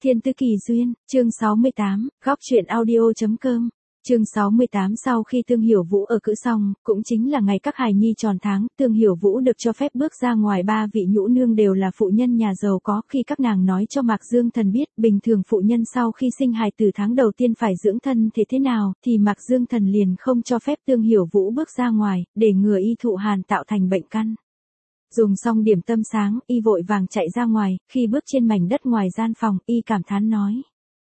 Thiên Tứ Kỳ Duyên, chương 68, góc truyện audio.com. Chương 68 sau khi Tương Hiểu Vũ ở cữ xong, cũng chính là ngày các hài nhi tròn tháng, Tương Hiểu Vũ được cho phép bước ra ngoài. Ba vị nhũ nương đều là phụ nhân nhà giàu có. Khi các nàng nói cho Mạc Dương Thần biết, bình thường phụ nhân sau khi sinh hài từ tháng đầu tiên phải dưỡng thân thế nào, thì Mạc Dương Thần liền không cho phép Tương Hiểu Vũ bước ra ngoài, để ngừa y thụ hàn tạo thành bệnh căn. Dùng xong điểm tâm sáng, y vội vàng chạy ra ngoài, khi bước trên mảnh đất ngoài gian phòng, y cảm thán nói: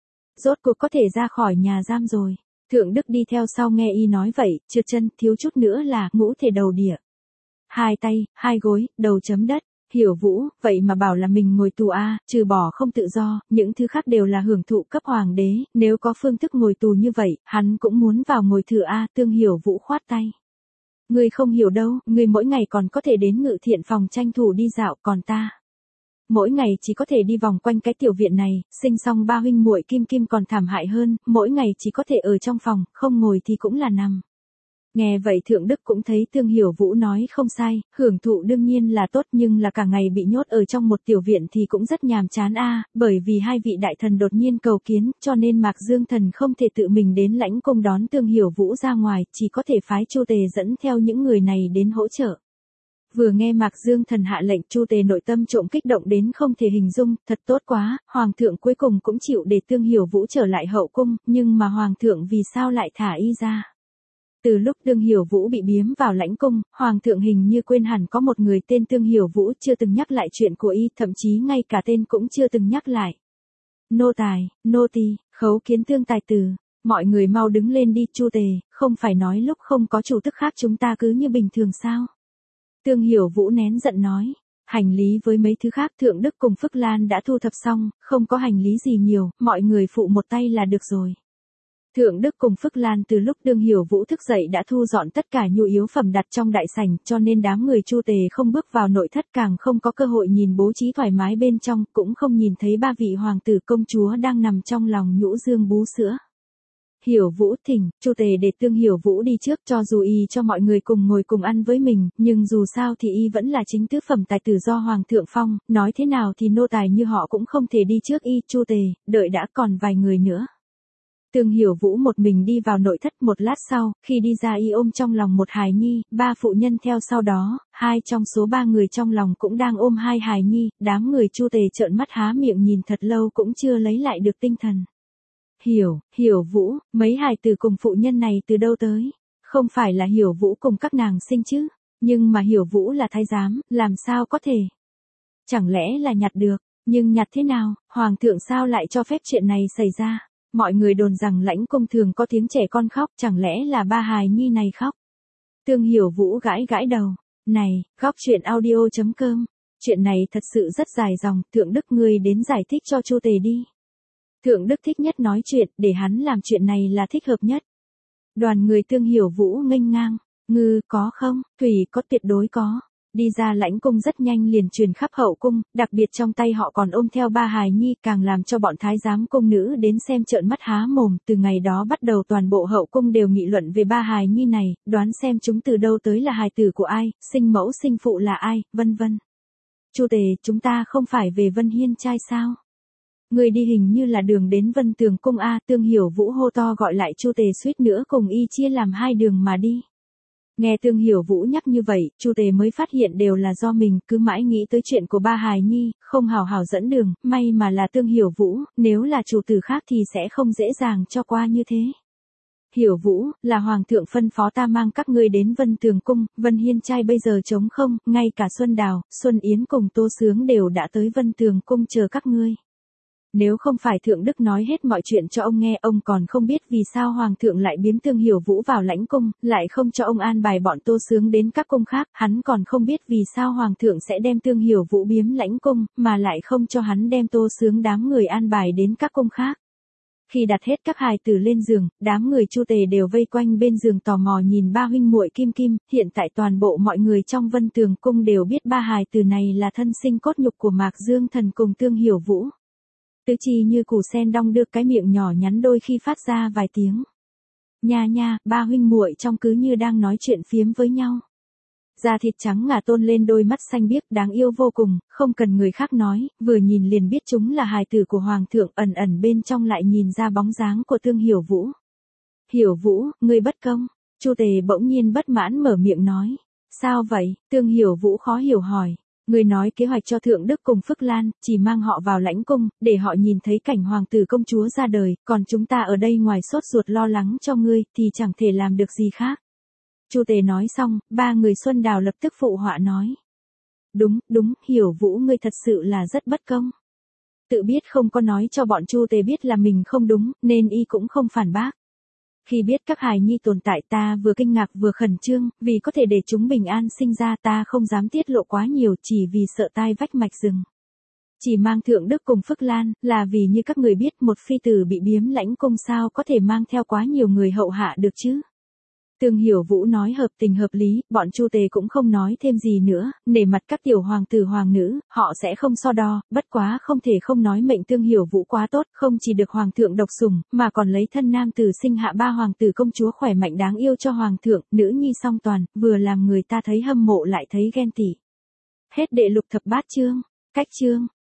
rốt cuộc có thể ra khỏi nhà giam rồi. Thượng Đức đi theo sau nghe y nói vậy, trượt chân, thiếu chút nữa là ngũ thể đầu địa. Hai tay, hai gối, đầu chấm đất. Hiểu Vũ, vậy mà bảo là mình ngồi tù a, trừ bỏ không tự do, những thứ khác đều là hưởng thụ cấp hoàng đế, nếu có phương thức ngồi tù như vậy, hắn cũng muốn vào ngồi thử a. Tương Hiểu Vũ khoát tay: ngươi không hiểu đâu, ngươi mỗi ngày còn có thể đến Ngự Thiện phòng tranh thủ đi dạo, còn ta mỗi ngày chỉ có thể đi vòng quanh cái tiểu viện này, sinh xong ba huynh muội Kim Kim còn thảm hại hơn, mỗi ngày chỉ có thể ở trong phòng, không ngồi thì cũng là nằm. Nghe vậy Thượng Đức cũng thấy Tương Hiểu Vũ nói không sai, hưởng thụ đương nhiên là tốt, nhưng là cả ngày bị nhốt ở trong một tiểu viện thì cũng rất nhàm chán a. Bởi vì hai vị đại thần đột nhiên cầu kiến, cho nên Mạc Dương Thần không thể tự mình đến lãnh cung đón Tương Hiểu Vũ ra ngoài, chỉ có thể phái Chu Tề dẫn theo những người này đến hỗ trợ. Vừa nghe Mạc Dương Thần hạ lệnh, Chu Tề nội tâm trộm kích động đến không thể hình dung, thật tốt quá, Hoàng thượng cuối cùng cũng chịu để Tương Hiểu Vũ trở lại hậu cung, nhưng mà Hoàng thượng vì sao lại thả y ra? Từ lúc Tương Hiểu Vũ bị biếm vào lãnh cung, Hoàng thượng hình như quên hẳn có một người tên Tương Hiểu Vũ, chưa từng nhắc lại chuyện của y, thậm chí ngay cả tên cũng chưa từng nhắc lại. Nô tài, nô tỳ, khấu kiến Tương tài tử. Mọi người mau đứng lên đi. Chu Tề, không phải nói lúc không có chủ tức khác chúng ta cứ như bình thường sao? Tương Hiểu Vũ nén giận nói. Hành lý với mấy thứ khác Thượng Đức cùng Phức Lan đã thu thập xong, không có hành lý gì nhiều, mọi người phụ một tay là được rồi. Thượng Đức cùng Phức Lan từ lúc Tương Hiểu Vũ thức dậy đã thu dọn tất cả nhu yếu phẩm đặt trong đại sảnh, cho nên đám người Chu Tề không bước vào nội thất, càng không có cơ hội nhìn bố trí thoải mái bên trong, cũng không nhìn thấy ba vị hoàng tử công chúa đang nằm trong lòng nhũ dương bú sữa. Hiểu Vũ thỉnh. Chu Tề để Tương Hiểu Vũ đi trước, cho dù y cho mọi người cùng ngồi cùng ăn với mình, nhưng dù sao thì y vẫn là chính tứ phẩm tài tử do Hoàng thượng phong, nói thế nào thì nô tài như họ cũng không thể đi trước y. Chu Tề, đợi đã, còn vài người nữa. Tương Hiểu Vũ một mình đi vào nội thất. Một lát sau, khi đi ra y ôm trong lòng một hài nhi, ba phụ nhân theo sau đó, hai trong số ba người trong lòng cũng đang ôm hai hài nhi. Đám người Chu Tề trợn mắt há miệng nhìn thật lâu cũng chưa lấy lại được tinh thần. Hiểu Vũ, mấy hài tử cùng phụ nhân này từ đâu tới? Không phải là Hiểu Vũ cùng các nàng sinh chứ? Nhưng mà Hiểu Vũ là thái giám, làm sao có thể? Chẳng lẽ là nhặt được? Nhưng nhặt thế nào? Hoàng thượng sao lại cho phép chuyện này xảy ra? Mọi người đồn rằng lãnh cung thường có tiếng trẻ con khóc, chẳng lẽ là ba hài nhi này khóc? Tương Hiểu Vũ gãi gãi đầu. Này, góc truyện audio.com. Chuyện này thật sự rất dài dòng, Thượng Đức ngươi đến giải thích cho Chu Tề đi. Thượng Đức thích nhất nói chuyện, để hắn làm chuyện này là thích hợp nhất. Đoàn người Tương Hiểu Vũ nghênh ngang. Ngư, có không? Thủy, có, tuyệt đối có. Đi ra lãnh cung rất nhanh liền truyền khắp hậu cung, đặc biệt trong tay họ còn ôm theo ba hài nhi, càng làm cho bọn thái giám cung nữ đến xem trợn mắt há mồm. Từ ngày đó bắt đầu toàn bộ hậu cung đều nghị luận về ba hài nhi này, đoán xem chúng từ đâu tới, là hài tử của ai, sinh mẫu sinh phụ là ai, vân vân. Chu Tề, chúng ta không phải về Vân Hiên trai sao? Người đi hình như là đường đến Vân Tường cung a. Tương Hiểu Vũ hô to gọi lại Chu Tề, suýt nữa cùng y chia làm hai đường mà đi. Nghe Tương Hiểu Vũ nhắc như vậy, Chu Tề mới phát hiện đều là do mình, cứ mãi nghĩ tới chuyện của ba hài nhi, không hào hào dẫn đường, may mà là Tương Hiểu Vũ, nếu là chủ tử khác thì sẽ không dễ dàng cho qua như thế. Hiểu Vũ, là Hoàng thượng phân phó ta mang các ngươi đến Vân Tường cung, Vân Hiên trai bây giờ trống không, ngay cả Xuân Đào, Xuân Yến cùng Tô Sướng đều đã tới Vân Tường cung chờ các ngươi. Nếu không phải Thượng Đức nói hết mọi chuyện cho ông nghe, ông còn không biết vì sao Hoàng thượng lại biến Tương Hiểu Vũ vào lãnh cung, lại không cho ông an bài bọn Tô Sướng đến các cung khác, hắn còn không biết vì sao Hoàng thượng sẽ đem Tương Hiểu Vũ biếm lãnh cung, mà lại không cho hắn đem Tô Sướng đám người an bài đến các cung khác. Khi đặt hết các hài tử lên giường, đám người Chu Tề đều vây quanh bên giường tò mò nhìn ba huynh muội Kim Kim. Hiện tại toàn bộ mọi người trong Vân Tường cung đều biết ba hài tử này là thân sinh cốt nhục của Mạc Dương Thần cùng Tương Hiểu Vũ. Tứ chi như củ sen đong đưa, cái miệng nhỏ nhắn đôi khi phát ra vài tiếng nha nha, ba huynh muội trong cứ như đang nói chuyện phiếm với nhau. Da thịt trắng ngà tôn lên đôi mắt xanh biếc đáng yêu vô cùng, không cần người khác nói, vừa nhìn liền biết chúng là hài tử của hoàng thượng, ẩn ẩn bên trong lại nhìn ra bóng dáng của Tương Hiểu Vũ. Hiểu Vũ, ngươi bất công. Chu Tề bỗng nhiên bất mãn mở miệng nói. Sao vậy? Tương Hiểu Vũ khó hiểu hỏi. Ngươi nói kế hoạch cho Thượng Đức cùng Phức Lan, chỉ mang họ vào lãnh cung, để họ nhìn thấy cảnh hoàng tử công chúa ra đời, còn chúng ta ở đây ngoài sốt ruột lo lắng cho ngươi, thì chẳng thể làm được gì khác. Chu Tề nói xong, ba người Xuân Đào lập tức phụ họa nói. Đúng, Hiểu Vũ ngươi thật sự là rất bất công. Tự biết không có nói cho bọn Chu Tề biết là mình không đúng, nên y cũng không phản bác. Khi biết các hài nhi tồn tại ta vừa kinh ngạc vừa khẩn trương, vì có thể để chúng bình an sinh ra ta không dám tiết lộ quá nhiều chỉ vì sợ tai vách mạch rừng. Chỉ mang Thượng Đức cùng Phức Lan, là vì như các người biết một phi tử bị biếm lãnh cung sao có thể mang theo quá nhiều người hậu hạ được chứ. Tương Hiểu Vũ nói hợp tình hợp lý, bọn Chu Tề cũng không nói thêm gì nữa, nể mặt các tiểu hoàng tử hoàng nữ, họ sẽ không so đo, bất quá không thể không nói mệnh Tương Hiểu Vũ quá tốt, không chỉ được hoàng thượng độc sủng, mà còn lấy thân nam tử sinh hạ ba hoàng tử công chúa khỏe mạnh đáng yêu cho hoàng thượng, nữ nhi song toàn, vừa làm người ta thấy hâm mộ lại thấy ghen tị. Hết đệ lục thập bát chương, cách chương.